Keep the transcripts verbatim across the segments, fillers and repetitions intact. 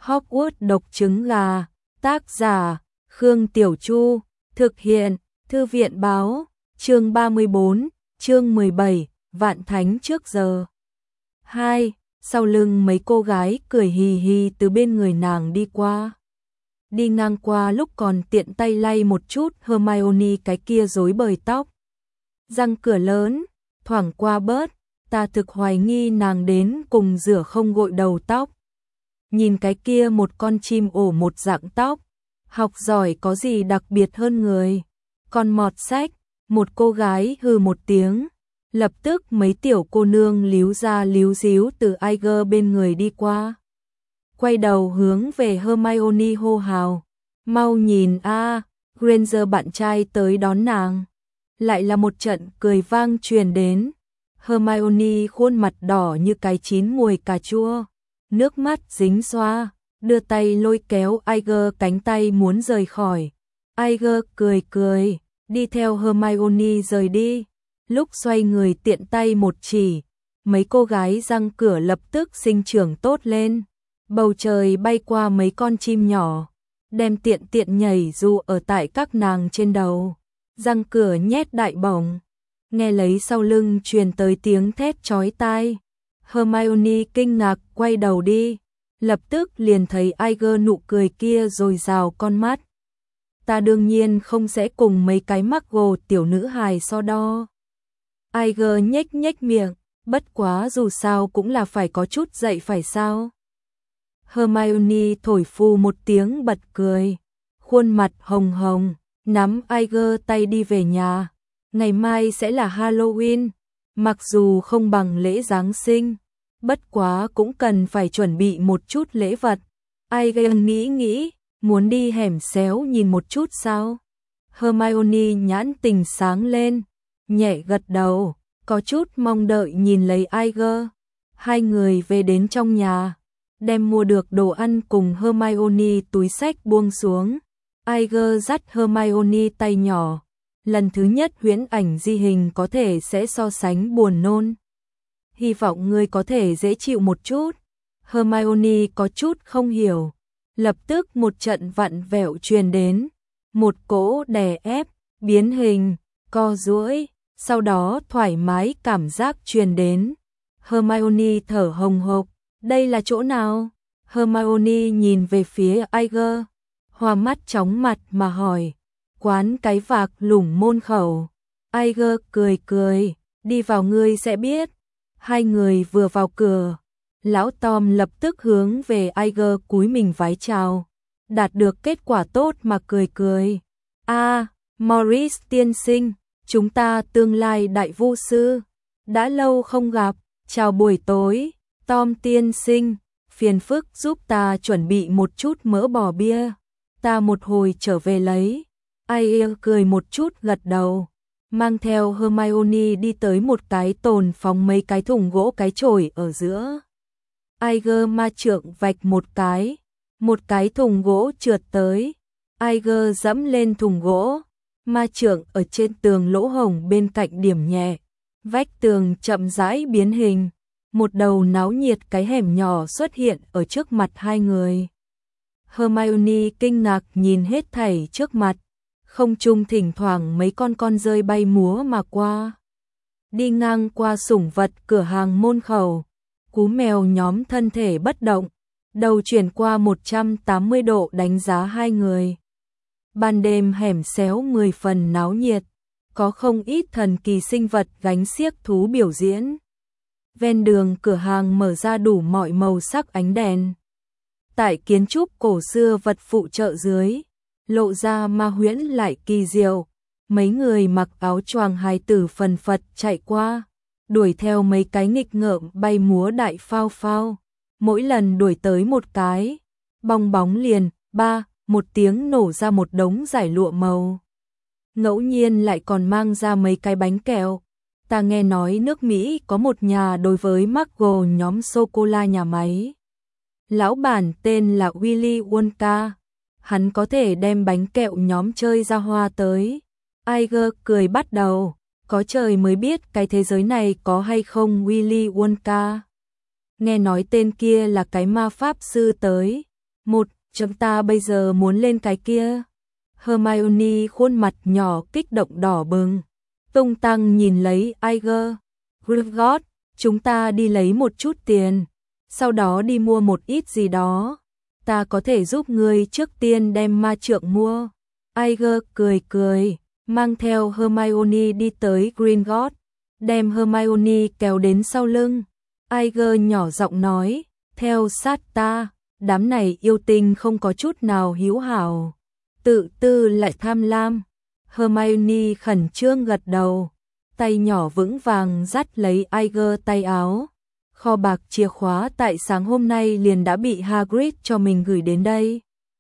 Hogwarts độc trứng gà, tác giả, Khương Tiểu Chu, thực hiện, Thư viện báo, chương ba mươi bốn, chương mười bảy, Vạn Thánh trước giờ. hai. Sau lưng mấy cô gái cười hì hì từ bên người nàng đi qua. Đi ngang qua lúc còn tiện tay lay một chút Hermione cái kia rối bời tóc. Răng cửa lớn, thoảng qua bớt, ta thực hoài nghi nàng đến cùng rửa không gội đầu tóc. Nhìn cái kia một con chim ổ một dạng tóc, học giỏi có gì đặc biệt hơn người. Con mọt sách, một cô gái hừ một tiếng, lập tức mấy tiểu cô nương líu ra líu díu từ Iger bên người đi qua. Quay đầu hướng về Hermione hô hào, mau nhìn a, Granger bạn trai tới đón nàng. Lại là một trận cười vang truyền đến. Hermione khuôn mặt đỏ như cái chín mùi cà chua, nước mắt dính xoa, đưa tay lôi kéo Iger cánh tay muốn rời khỏi. Iger cười cười, đi theo Hermione rời đi. Lúc xoay người tiện tay một chỉ, mấy cô gái răng cửa lập tức sinh trưởng tốt lên. Bầu trời bay qua mấy con chim nhỏ, đem tiện tiện nhảy dù ở tại các nàng trên đầu. Răng cửa nhét đại bổng, nghe lấy sau lưng truyền tới tiếng thét chói tai. Hermione kinh ngạc quay đầu đi, lập tức liền thấy Iger nụ cười kia rồi rào con mắt. Ta đương nhiên không sẽ cùng mấy cái mắc gồ tiểu nữ hài so đo. Iger nhếch nhếch miệng, bất quá dù sao cũng là phải có chút dậy phải sao. Hermione thổi phù một tiếng bật cười, khuôn mặt hồng hồng, nắm Iger tay đi về nhà. Ngày mai sẽ là Halloween, mặc dù không bằng lễ Giáng sinh, bất quá cũng cần phải chuẩn bị một chút lễ vật. Iger nghĩ nghĩ, muốn đi hẻm xéo nhìn một chút sao? Hermione nhãn tình sáng lên, nhẹ gật đầu, có chút mong đợi nhìn lấy Iger. Hai người về đến trong nhà, đem mua được đồ ăn cùng Hermione túi xách buông xuống. Iger dắt Hermione tay nhỏ. Lần thứ nhất huyễn ảnh di hình có thể sẽ so sánh buồn nôn. Hy vọng ngươi có thể dễ chịu một chút. Hermione có chút không hiểu. Lập tức một trận vặn vẹo truyền đến. Một cỗ đè ép, biến hình, co duỗi, sau đó thoải mái cảm giác truyền đến. Hermione thở hồng hộc. Đây là chỗ nào? Hermione nhìn về phía Iger, hoa mắt chóng mặt mà hỏi. Quán cái vạc lủng môn khẩu. Iger cười cười, đi vào ngươi sẽ biết. Hai người vừa vào cửa, lão Tom lập tức hướng về Iger cúi mình vái chào. Đạt được kết quả tốt mà cười cười. A, à, Morris tiên sinh, chúng ta tương lai đại vu sư. Đã lâu không gặp, chào buổi tối. Tom tiên sinh, phiền phức giúp ta chuẩn bị một chút mỡ bò bia. Ta một hồi trở về lấy. Iger cười một chút gật đầu, mang theo Hermione đi tới một cái tồn phóng mấy cái thùng gỗ cái chổi ở giữa. Iger ma trượng vạch một cái, một cái thùng gỗ trượt tới. Iger dẫm lên thùng gỗ, ma trượng ở trên tường lỗ hổng bên cạnh điểm nhẹ, vách tường chậm rãi biến hình, một đầu náo nhiệt cái hẻm nhỏ xuất hiện ở trước mặt hai người. Hermione kinh ngạc nhìn hết thảy trước mặt. Không trung thỉnh thoảng mấy con con rơi bay múa mà qua. Đi ngang qua sủng vật cửa hàng môn khẩu, cú mèo nhóm thân thể bất động, đầu chuyển qua một trăm tám mươi độ đánh giá hai người. Ban đêm hẻm xéo mười phần náo nhiệt, có không ít thần kỳ sinh vật gánh xiếc thú biểu diễn. Ven đường cửa hàng mở ra đủ mọi màu sắc ánh đèn. Tại kiến trúc cổ xưa vật phụ trợ dưới, lộ ra ma huyễn lại kỳ diệu. Mấy người mặc áo choàng hài tử phần phật chạy qua, đuổi theo mấy cái nghịch ngợm bay múa đại phao phao. Mỗi lần đuổi tới một cái, bong bóng liền, ba, một tiếng nổ ra một đống giải lụa màu. Ngẫu nhiên lại còn mang ra mấy cái bánh kẹo. Ta nghe nói nước Mỹ có một nhà đối với Marvel nhóm sô-cô-la nhà máy. Lão bản tên là Willy Wonka. Hắn có thể đem bánh kẹo nhóm chơi ra hoa tới. Iger cười bắt đầu, có trời mới biết cái thế giới này có hay không Willy Wonka. Nghe nói tên kia là cái ma pháp sư tới, Một, chúng ta bây giờ muốn lên cái kia. Hermione khuôn mặt nhỏ kích động đỏ bừng. Tung tăng nhìn lấy Iger. Gringotts, chúng ta đi lấy một chút tiền. Sau đó đi mua một ít gì đó. Ta có thể giúp ngươi trước tiên đem ma trượng mua. Iger cười cười, mang theo Hermione đi tới Gringotts, đem Hermione kéo đến sau lưng. Iger nhỏ giọng nói, theo sát ta, đám này yêu tinh không có chút nào hiếu hảo, tự tư lại tham lam. Hermione khẩn trương gật đầu, tay nhỏ vững vàng dắt lấy Iger tay áo. Kho bạc chìa khóa tại sáng hôm nay liền đã bị Hagrid cho mình gửi đến đây.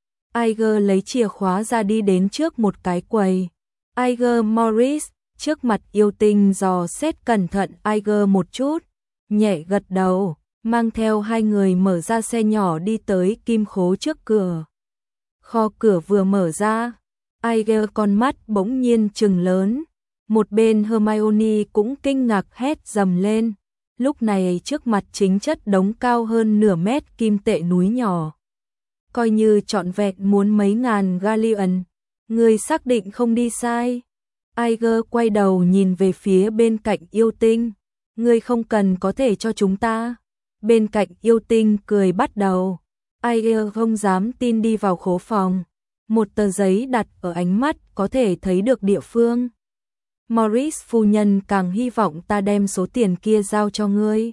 Iger lấy chìa khóa ra đi đến trước một cái quầy. Iger Morris, trước mặt yêu tinh dò xét cẩn thận Iger một chút, nhẹ gật đầu, mang theo hai người mở ra xe nhỏ đi tới kim khố trước cửa. Kho cửa vừa mở ra, Iger con mắt bỗng nhiên trừng lớn. Một bên Hermione cũng kinh ngạc hét dầm lên. Lúc này trước mặt chính chất đống cao hơn nửa mét kim tệ núi nhỏ. Coi như trọn vẹn muốn mấy ngàn galleon. Người xác định không đi sai. Iger quay đầu nhìn về phía bên cạnh yêu tinh. Người không cần có thể cho chúng ta. Bên cạnh yêu tinh cười bắt đầu. Iger không dám tin đi vào khố phòng. Một tờ giấy đặt ở ánh mắt có thể thấy được địa phương. Morris phu nhân càng hy vọng ta đem số tiền kia giao cho ngươi.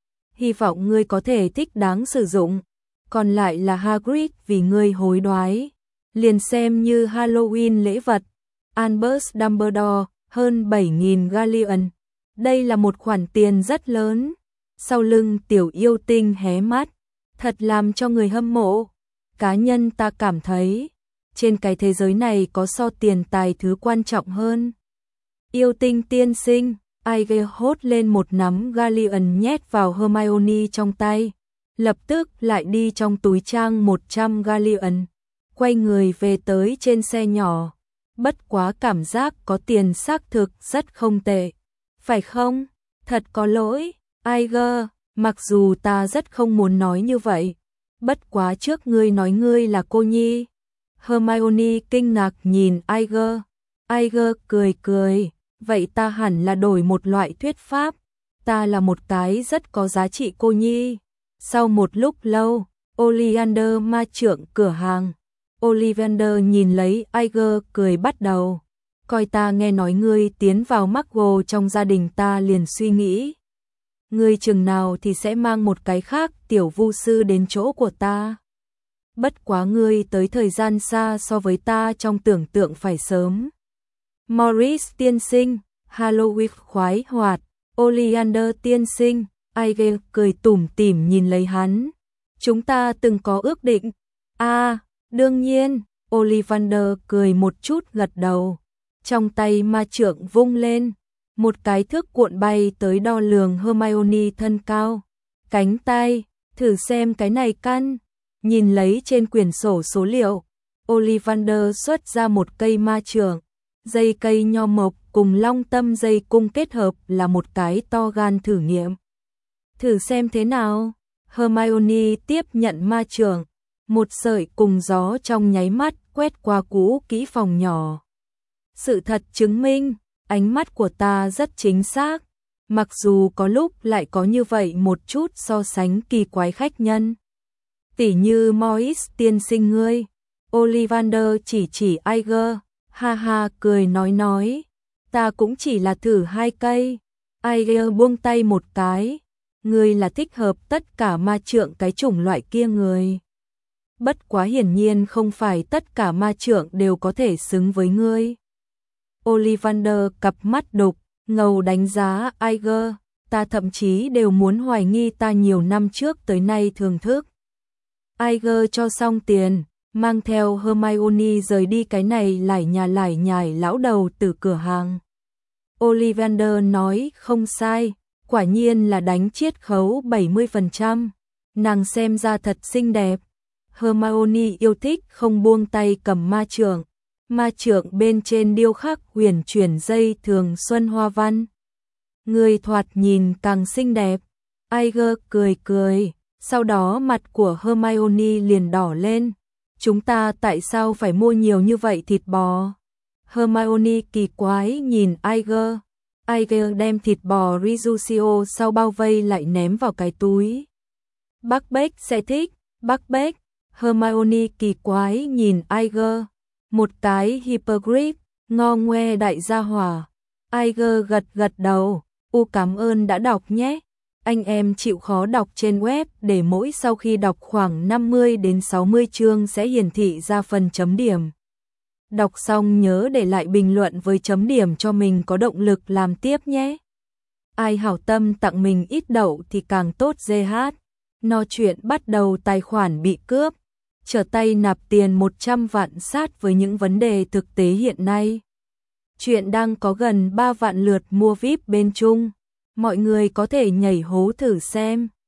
Hy vọng ngươi có thể thích đáng sử dụng. Còn lại là Hagrid vì ngươi hối đoái. Liền xem như Halloween lễ vật. Albus Dumbledore, hơn bảy nghìn galleon. Đây là một khoản tiền rất lớn. Sau lưng tiểu yêu tinh hé mắt. Thật làm cho người hâm mộ. Cá nhân ta cảm thấy, trên cái thế giới này có so tiền tài thứ quan trọng hơn. Yêu tinh tiên sinh, Iger hốt lên một nắm galleon nhét vào Hermione trong tay, lập tức lại đi trong túi trang một trăm galleon, quay người về tới trên xe nhỏ. Bất quá cảm giác có tiền xác thực rất không tệ. Phải không? Thật có lỗi, Iger, mặc dù ta rất không muốn nói như vậy. Bất quá trước ngươi nói ngươi là cô nhi. Hermione kinh ngạc nhìn Iger. Iger cười cười. Vậy ta hẳn là đổi một loại thuyết pháp. Ta là một cái rất có giá trị cô nhi. Sau một lúc lâu, Ollivander ma trưởng cửa hàng. Ollivander nhìn lấy Iger cười bắt đầu. Coi ta nghe nói ngươi tiến vào Muggle trong gia đình ta liền suy nghĩ. Ngươi chừng nào thì sẽ mang một cái khác tiểu vu sư đến chỗ của ta. Bất quá ngươi tới thời gian xa so với ta trong tưởng tượng phải sớm. Morris tiên sinh, Halloween khoái hoạt, Ollivander tiên sinh, Iger cười tủm tỉm nhìn lấy hắn. Chúng ta từng có ước định. À, đương nhiên, Ollivander cười một chút gật đầu. Trong tay ma trượng vung lên, một cái thước cuộn bay tới đo lường Hermione thân cao. Cánh tay, thử xem cái này căn. Nhìn lấy trên quyển sổ số liệu, Ollivander xuất ra một cây ma trượng. Dây cây nho mộc cùng long tâm dây cung kết hợp là một cái to gan thử nghiệm. Thử xem thế nào. Hermione tiếp nhận ma trượng. Một sợi cùng gió trong nháy mắt quét qua cũ kỹ phòng nhỏ. Sự thật chứng minh, ánh mắt của ta rất chính xác. Mặc dù có lúc lại có như vậy một chút so sánh kỳ quái khách nhân. Tỉ như Morris tiên sinh ngươi. Ollivander chỉ chỉ Iger. Ha ha cười nói nói, ta cũng chỉ là thử hai cây. Iger buông tay một cái, ngươi là thích hợp tất cả ma trượng cái chủng loại kia người. Bất quá hiển nhiên không phải tất cả ma trượng đều có thể xứng với ngươi. Ollivander cặp mắt đục, ngầu đánh giá Iger, ta thậm chí đều muốn hoài nghi ta nhiều năm trước tới nay thưởng thức. Iger cho xong tiền, mang theo Hermione rời đi cái này lải nhà lải nhải lão đầu từ cửa hàng. Ollivander nói không sai, quả nhiên là đánh chiết khấu bảy mươi phần trăm. Nàng xem ra thật xinh đẹp. Hermione yêu thích không buông tay cầm ma trượng. Ma trượng bên trên điêu khắc huyền chuyển dây thường xuân hoa văn. Người thoạt nhìn càng xinh đẹp. Iger cười cười, Sau đó mặt của Hermione liền đỏ lên. Chúng ta tại sao phải mua nhiều như vậy thịt bò? Hermione kỳ quái nhìn Iger. Iger đem thịt bò Risusio sau bao vây lại ném vào cái túi. Buckbeak sẽ thích, Buckbeak. Hermione kỳ quái nhìn Iger. Một cái hippogriff, ngo ngoe đại gia hỏa. Iger gật gật đầu. U cảm ơn đã đọc nhé. Anh em chịu khó đọc trên web để mỗi sau khi đọc khoảng năm mươi đến sáu mươi chương sẽ hiển thị ra phần chấm điểm. Đọc xong nhớ để lại bình luận với chấm điểm cho mình có động lực làm tiếp nhé. Ai hảo tâm tặng mình ít đậu thì càng tốt giê hát. No chuyện bắt đầu tài khoản bị cướp. Trở tay nạp tiền một trăm vạn sát với những vấn đề thực tế hiện nay. Chuyện đang có gần ba vạn lượt mua víp bên Trung. Mọi người có thể nhảy hố thử xem.